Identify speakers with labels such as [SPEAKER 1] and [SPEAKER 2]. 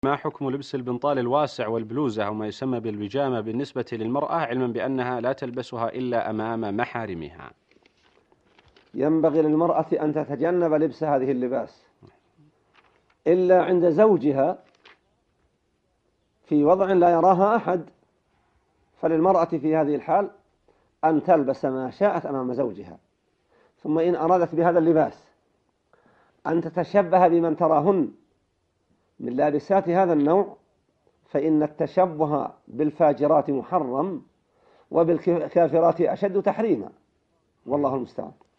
[SPEAKER 1] ما حكم لبس البنطال الواسع والبلوزة أو ما يسمى بالبيجامة بالنسبة للمرأة، علما بأنها لا تلبسها إلا أمام محارمها؟
[SPEAKER 2] ينبغي للمرأة أن تتجنب لبس هذه اللباس إلا عند زوجها في وضع لا يراها أحد، فللمرأة في هذه الحال أن تلبس ما شاءت أمام زوجها. ثم إن أرادت بهذا اللباس أن تتشبه بمن تراهن من لابسات هذا النوع، فإن التشبه بالفاجرات محرم وبالكافرات أشد تحريما، والله المستعان.